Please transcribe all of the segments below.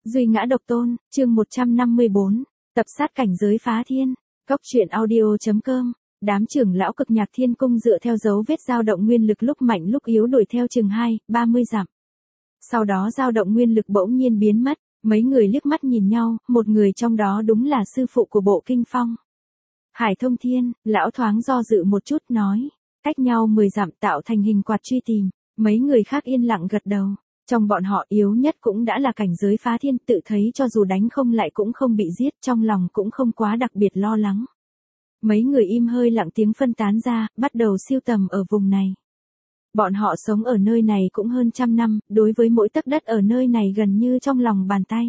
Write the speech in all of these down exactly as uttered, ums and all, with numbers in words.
Duy ngã độc tôn, chương một trăm năm mươi bốn, tập sát cảnh giới phá thiên, Cốc truyện audio.com, đám trưởng lão cực nhạc thiên cung dựa theo dấu vết dao động nguyên lực lúc mạnh lúc yếu đuổi theo chừng hai, ba mươi dặm. Sau đó dao động nguyên lực bỗng nhiên biến mất, mấy người liếc mắt nhìn nhau, một người trong đó đúng là sư phụ của bộ kinh phong. Hải Thông Thiên, lão thoáng do dự một chút nói, cách nhau mười dặm tạo thành hình quạt truy tìm, mấy người khác yên lặng gật đầu. Trong bọn họ yếu nhất cũng đã là cảnh giới phá thiên, tự thấy cho dù đánh không lại cũng không bị giết, trong lòng cũng không quá đặc biệt lo lắng. Mấy người im hơi lặng tiếng phân tán ra, bắt đầu siêu tầm ở vùng này. Bọn họ sống ở nơi này cũng hơn trăm năm, đối với mỗi tấc đất ở nơi này gần như trong lòng bàn tay.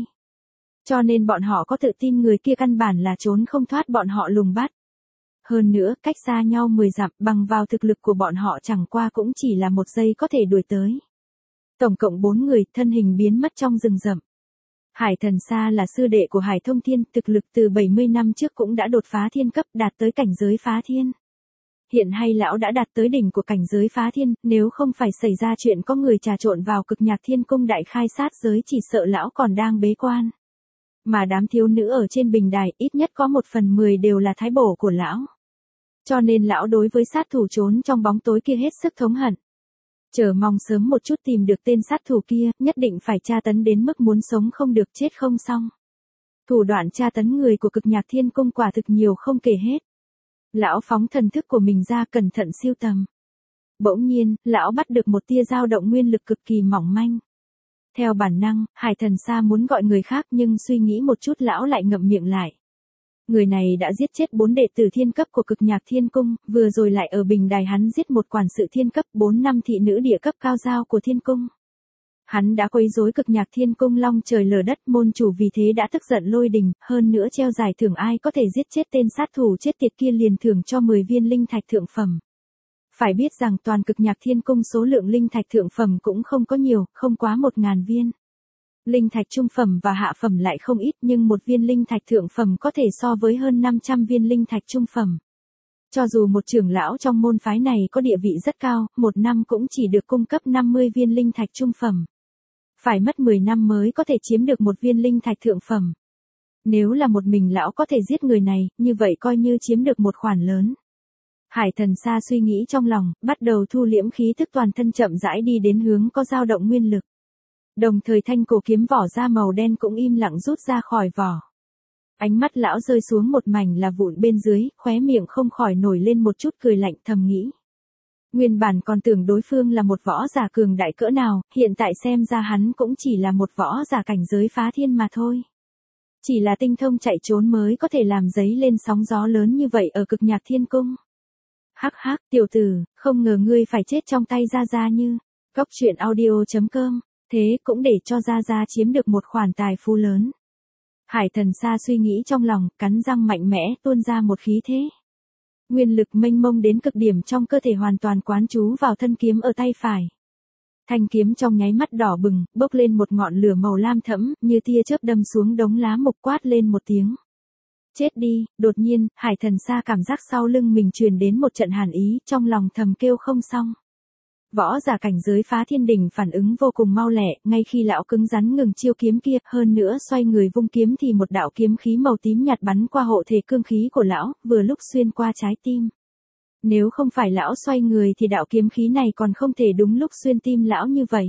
Cho nên bọn họ có tự tin người kia căn bản là trốn không thoát bọn họ lùng bắt. Hơn nữa, cách xa nhau mười dặm, bằng vào thực lực của bọn họ chẳng qua cũng chỉ là một giây có thể đuổi tới. Tổng cộng bốn người, thân hình biến mất trong rừng rậm. Hải Thần Sa là sư đệ của Hải Thông Thiên, thực lực từ bảy mươi năm trước cũng đã đột phá thiên cấp, đạt tới cảnh giới phá thiên. Hiện hay lão đã đạt tới đỉnh của cảnh giới phá thiên, nếu không phải xảy ra chuyện có người trà trộn vào cực nhạc thiên cung đại khai sát giới chỉ sợ lão còn đang bế quan. Mà đám thiếu nữ ở trên bình đài ít nhất có một phần mười đều là thái bổ của lão. Cho nên lão đối với sát thủ trốn trong bóng tối kia hết sức thống hận. Chờ mong sớm một chút tìm được tên sát thủ kia, nhất định phải tra tấn đến mức muốn sống không được chết không xong. Thủ đoạn tra tấn người của cực nhạc thiên cung quả thực nhiều không kể hết. Lão phóng thần thức của mình ra cẩn thận siêu tầm. Bỗng nhiên, lão bắt được một tia dao động nguyên lực cực kỳ mỏng manh. Theo bản năng, Hải Thần Sa muốn gọi người khác nhưng suy nghĩ một chút lão lại ngậm miệng lại. Người này đã giết chết bốn đệ tử thiên cấp của cực nhạc thiên cung, vừa rồi lại ở bình đài hắn giết một quản sự thiên cấp, bốn năm thị nữ địa cấp cao giao của thiên cung. Hắn đã quấy rối cực nhạc thiên cung long trời lở đất, môn chủ vì thế đã tức giận lôi đình, hơn nữa treo giải thưởng ai có thể giết chết tên sát thủ chết tiệt kia liền thưởng cho mười viên linh thạch thượng phẩm. Phải biết rằng toàn cực nhạc thiên cung số lượng linh thạch thượng phẩm cũng không có nhiều, không quá một ngàn viên. Linh thạch trung phẩm và hạ phẩm lại không ít nhưng một viên linh thạch thượng phẩm có thể so với hơn năm trăm viên linh thạch trung phẩm. Cho dù một trưởng lão trong môn phái này có địa vị rất cao, một năm cũng chỉ được cung cấp năm mươi viên linh thạch trung phẩm. Phải mất mười năm mới có thể chiếm được một viên linh thạch thượng phẩm. Nếu là một mình lão có thể giết người này, như vậy coi như chiếm được một khoản lớn. Hải Thần Sa suy nghĩ trong lòng, bắt đầu thu liễm khí thức toàn thân chậm rãi đi đến hướng có dao động nguyên lực. Đồng thời thanh cổ kiếm vỏ da màu đen cũng im lặng rút ra khỏi vỏ. Ánh mắt lão rơi xuống một mảnh là vụn bên dưới, khóe miệng không khỏi nổi lên một chút cười lạnh thầm nghĩ. Nguyên bản còn tưởng đối phương là một võ giả cường đại cỡ nào, hiện tại xem ra hắn cũng chỉ là một võ giả cảnh giới phá thiên mà thôi. Chỉ là tinh thông chạy trốn mới có thể làm dấy lên sóng gió lớn như vậy ở cực nhạc thiên cung. Hắc hắc, tiểu tử, không ngờ ngươi phải chết trong tay Gia Gia như. Cốc truyện audio.com, thế cũng để cho Gia Gia chiếm được một khoản tài phú lớn. Hải Thần Sa suy nghĩ trong lòng, cắn răng mạnh mẽ tuôn ra một khí thế. Nguyên lực mênh mông đến cực điểm trong cơ thể hoàn toàn quán trú vào thân kiếm ở tay phải. Thanh kiếm trong nháy mắt đỏ bừng, bốc lên một ngọn lửa màu lam thẫm, như tia chớp đâm xuống đống lá mục quát lên một tiếng. Chết đi, đột nhiên, Hải Thần Sa cảm giác sau lưng mình truyền đến một trận hàn ý, trong lòng thầm kêu không xong. Võ giả cảnh giới phá thiên đỉnh phản ứng vô cùng mau lẹ, ngay khi lão cứng rắn ngừng chiêu kiếm kia, hơn nữa xoay người vung kiếm thì một đạo kiếm khí màu tím nhạt bắn qua hộ thể cương khí của lão, vừa lúc xuyên qua trái tim. Nếu không phải lão xoay người thì đạo kiếm khí này còn không thể đúng lúc xuyên tim lão như vậy.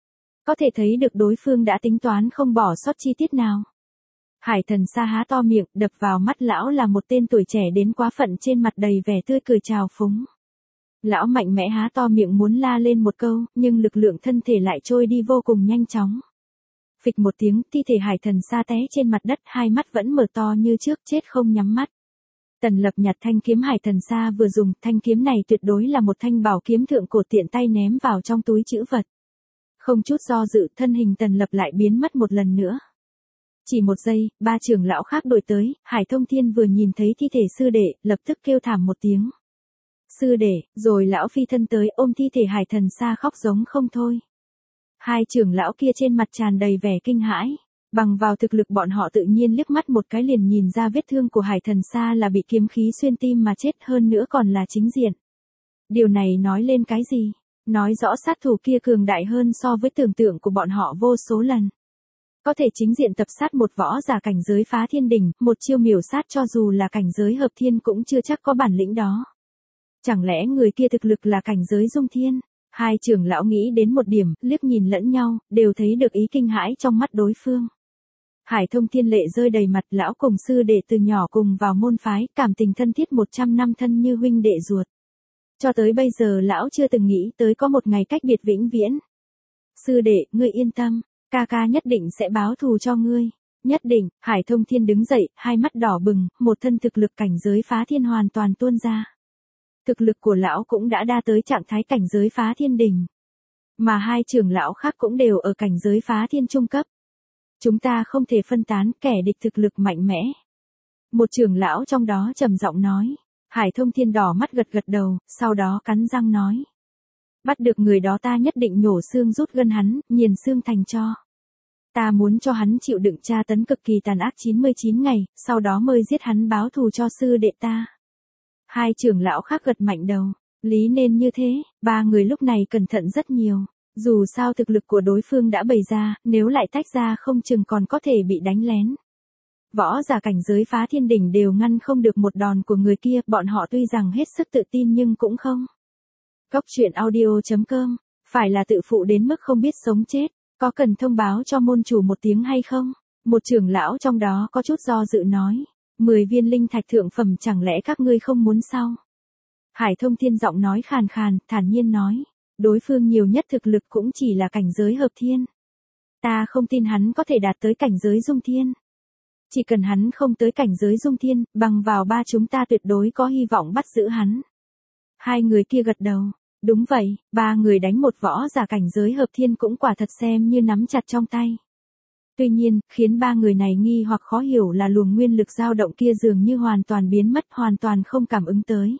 Có thể thấy được đối phương đã tính toán không bỏ sót chi tiết nào. Hải Thần Sa há to miệng, đập vào mắt lão là một tên tuổi trẻ đến quá phận trên mặt đầy vẻ tươi cười trào phúng. Lão mạnh mẽ há to miệng muốn la lên một câu, nhưng lực lượng thân thể lại trôi đi vô cùng nhanh chóng. Phịch một tiếng, thi thể Hải Thần Sa té trên mặt đất, hai mắt vẫn mở to như trước, chết không nhắm mắt. Tần Lập nhặt thanh kiếm Hải Thần Sa vừa dùng, thanh kiếm này tuyệt đối là một thanh bảo kiếm thượng cổ tiện tay ném vào trong túi trữ vật. Không chút do dự, thân hình Tần Lập lại biến mất một lần nữa. Chỉ một giây, ba trưởng lão khác đuổi tới, Hải Thông Thiên vừa nhìn thấy thi thể sư đệ, lập tức kêu thảm một tiếng. Sư đệ, rồi lão phi thân tới ôm thi thể Hải Thần Sa khóc giống không thôi. Hai trưởng lão kia trên mặt tràn đầy vẻ kinh hãi, bằng vào thực lực bọn họ tự nhiên liếc mắt một cái liền nhìn ra vết thương của Hải Thần Sa là bị kiếm khí xuyên tim mà chết, hơn nữa còn là chính diện. Điều này nói lên cái gì? Nói rõ sát thủ kia cường đại hơn so với tưởng tượng của bọn họ vô số lần. Có thể chính diện tập sát một võ giả cảnh giới phá thiên đỉnh, một chiêu miểu sát cho dù là cảnh giới hợp thiên cũng chưa chắc có bản lĩnh đó. Chẳng lẽ người kia thực lực là cảnh giới dung thiên? Hai trưởng lão nghĩ đến một điểm, liếc nhìn lẫn nhau, đều thấy được ý kinh hãi trong mắt đối phương. Hải Thông Thiên lệ rơi đầy mặt, lão cùng sư đệ từ nhỏ cùng vào môn phái, cảm tình thân thiết một trăm năm thân như huynh đệ ruột. Cho tới bây giờ lão chưa từng nghĩ tới có một ngày cách biệt vĩnh viễn. Sư đệ, ngươi yên tâm, ca ca nhất định sẽ báo thù cho ngươi. Nhất định. Hải Thông Thiên đứng dậy, hai mắt đỏ bừng, một thân thực lực cảnh giới phá thiên hoàn toàn tuôn ra. Thực lực của lão cũng đã đa tới trạng thái cảnh giới phá thiên đỉnh. Mà hai trưởng lão khác cũng đều ở cảnh giới phá thiên trung cấp. Chúng ta không thể phân tán, kẻ địch thực lực mạnh mẽ. Một trưởng lão trong đó trầm giọng nói. Hải Thông Thiên đỏ mắt gật gật đầu, sau đó cắn răng nói. Bắt được người đó ta nhất định nhổ xương rút gân hắn, nghiền xương thành tro. Ta muốn cho hắn chịu đựng tra tấn cực kỳ tàn ác chín mươi chín ngày, sau đó mới giết hắn báo thù cho sư đệ ta. Hai trưởng lão khác gật mạnh đầu, lý nên như thế, ba người lúc này cẩn thận rất nhiều. Dù sao thực lực của đối phương đã bày ra, nếu lại tách ra không chừng còn có thể bị đánh lén. Võ giả cảnh giới phá thiên đỉnh đều ngăn không được một đòn của người kia, bọn họ tuy rằng hết sức tự tin nhưng cũng không. Cốc truyện audio chấm com, phải là tự phụ đến mức không biết sống chết, có cần thông báo cho môn chủ một tiếng hay không? Một trưởng lão trong đó có chút do dự nói, mười viên linh thạch thượng phẩm chẳng lẽ các ngươi không muốn sao? Hải Thông Thiên giọng nói khàn khàn, thản nhiên nói, đối phương nhiều nhất thực lực cũng chỉ là cảnh giới hợp thiên. Ta không tin hắn có thể đạt tới cảnh giới dung thiên. Chỉ cần hắn không tới cảnh giới dung thiên, bằng vào ba chúng ta tuyệt đối có hy vọng bắt giữ hắn. Hai người kia gật đầu. Đúng vậy, ba người đánh một võ giả cảnh giới hợp thiên cũng quả thật xem như nắm chặt trong tay. Tuy nhiên, khiến ba người này nghi hoặc khó hiểu là luồng nguyên lực dao động kia dường như hoàn toàn biến mất, hoàn toàn không cảm ứng tới.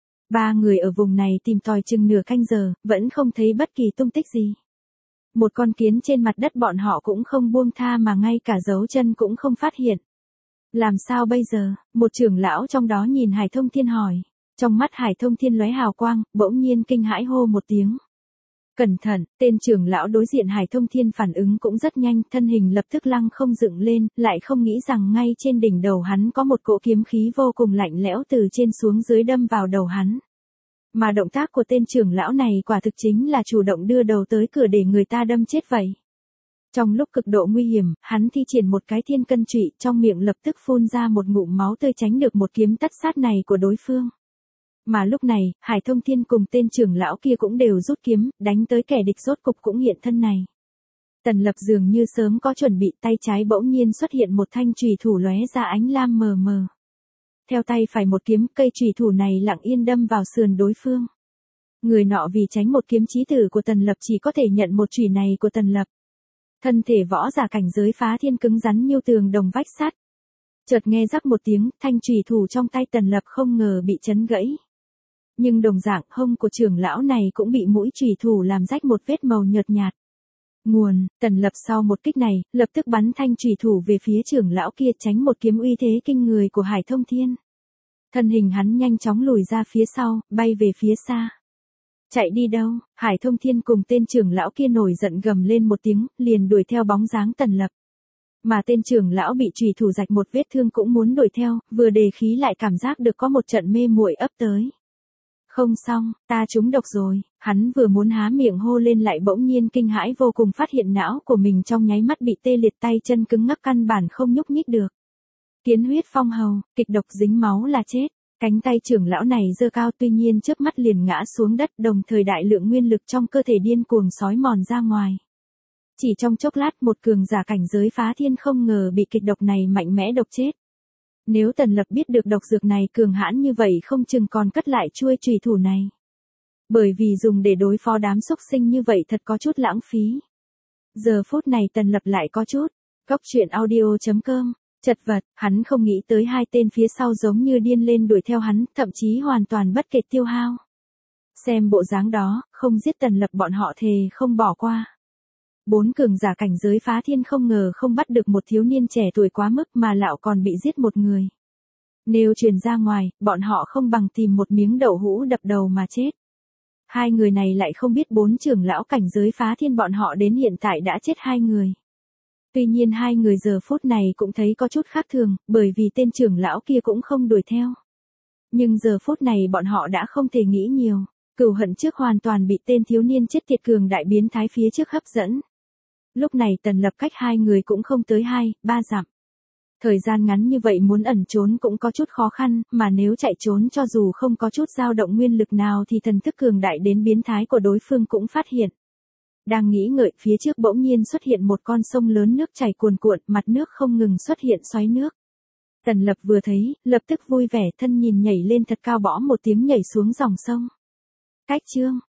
Ba người ở vùng này tìm tòi chừng nửa canh giờ, vẫn không thấy bất kỳ tung tích gì. Một con kiến trên mặt đất bọn họ cũng không buông tha mà ngay cả dấu chân cũng không phát hiện. Làm sao bây giờ? Một trưởng lão trong đó nhìn Hải Thông Thiên hỏi. Trong mắt Hải Thông Thiên lóe hào quang, bỗng nhiên kinh hãi hô một tiếng. Cẩn thận, tên trưởng lão đối diện Hải Thông Thiên phản ứng cũng rất nhanh, thân hình lập tức lăng không dựng lên, lại không nghĩ rằng ngay trên đỉnh đầu hắn có một cỗ kiếm khí vô cùng lạnh lẽo từ trên xuống dưới đâm vào đầu hắn. Mà động tác của tên trưởng lão này quả thực chính là chủ động đưa đầu tới cửa để người ta đâm chết vậy. Trong lúc cực độ nguy hiểm, hắn thi triển một cái thiên cân trụy, trong miệng lập tức phun ra một ngụm máu tươi tránh được một kiếm tất sát này của đối phương. Mà lúc này, Hải Thông Thiên cùng tên trưởng lão kia cũng đều rút kiếm, đánh tới kẻ địch rốt cục cũng hiện thân này. Tần Lập dường như sớm có chuẩn bị, tay trái bỗng nhiên xuất hiện một thanh chùy thủ lóe ra ánh lam mờ mờ. Theo tay phải một kiếm, cây chùy thủ này lặng yên đâm vào sườn đối phương. Người nọ vì tránh một kiếm chí tử của Tần Lập chỉ có thể nhận một chùy này của Tần Lập. Thân thể võ giả cảnh giới phá thiên cứng rắn như tường đồng vách sắt. Chợt nghe rắc một tiếng, thanh chùy thủ trong tay Tần Lập không ngờ bị chấn gãy. Nhưng đồng dạng, hông của trưởng lão này cũng bị mũi chùy thủ làm rách một vết màu nhợt nhạt. Nguồn, Tần Lập sau một kích này, lập tức bắn thanh chùy thủ về phía trưởng lão kia tránh một kiếm uy thế kinh người của Hải Thông Thiên. Thân hình hắn nhanh chóng lùi ra phía sau, bay về phía xa. Chạy đi đâu? Hải Thông Thiên cùng tên trưởng lão kia nổi giận gầm lên một tiếng, liền đuổi theo bóng dáng Tần Lập. Mà tên trưởng lão bị chùy thủ rạch một vết thương cũng muốn đuổi theo, vừa đề khí lại cảm giác được có một trận mê muội ấp tới. Không xong, ta trúng độc rồi, hắn vừa muốn há miệng hô lên lại bỗng nhiên kinh hãi vô cùng phát hiện não của mình trong nháy mắt bị tê liệt tay chân cứng ngắc căn bản không nhúc nhích được. Kiến huyết phong hầu, kịch độc dính máu là chết, cánh tay trưởng lão này giơ cao tuy nhiên chớp mắt liền ngã xuống đất đồng thời đại lượng nguyên lực trong cơ thể điên cuồng sói mòn ra ngoài. Chỉ trong chốc lát một cường giả cảnh giới phá thiên không ngờ bị kịch độc này mạnh mẽ độc chết. Nếu Tần Lập biết được độc dược này cường hãn như vậy không chừng còn cất lại chuôi chùy thủ này. Bởi vì dùng để đối phó đám xúc sinh như vậy thật có chút lãng phí. Giờ phút này Tần Lập lại có chút. Cốc truyện audio chấm com. Chật vật, hắn không nghĩ tới hai tên phía sau giống như điên lên đuổi theo hắn, thậm chí hoàn toàn bất kể tiêu hao. Xem bộ dáng đó, không giết Tần Lập bọn họ thề không bỏ qua. Bốn cường giả cảnh giới phá thiên không ngờ không bắt được một thiếu niên trẻ tuổi quá mức mà lão còn bị giết một người. Nếu truyền ra ngoài, bọn họ không bằng tìm một miếng đậu hũ đập đầu mà chết. Hai người này lại không biết bốn trưởng lão cảnh giới phá thiên bọn họ đến hiện tại đã chết hai người. Tuy nhiên hai người giờ phút này cũng thấy có chút khác thường, bởi vì tên trưởng lão kia cũng không đuổi theo. Nhưng giờ phút này bọn họ đã không thể nghĩ nhiều, cừu hận trước hoàn toàn bị tên thiếu niên chết tiệt cường đại biến thái phía trước hấp dẫn. Lúc này Tần Lập cách hai người cũng không tới hai, ba dặm. Thời gian ngắn như vậy muốn ẩn trốn cũng có chút khó khăn, mà nếu chạy trốn cho dù không có chút dao động nguyên lực nào thì thần thức cường đại đến biến thái của đối phương cũng phát hiện. Đang nghĩ ngợi phía trước bỗng nhiên xuất hiện một con sông lớn nước chảy cuồn cuộn, mặt nước không ngừng xuất hiện xoáy nước. Tần Lập vừa thấy, lập tức vui vẻ thân nhìn nhảy lên thật cao bõ một tiếng nhảy xuống dòng sông. Cách chương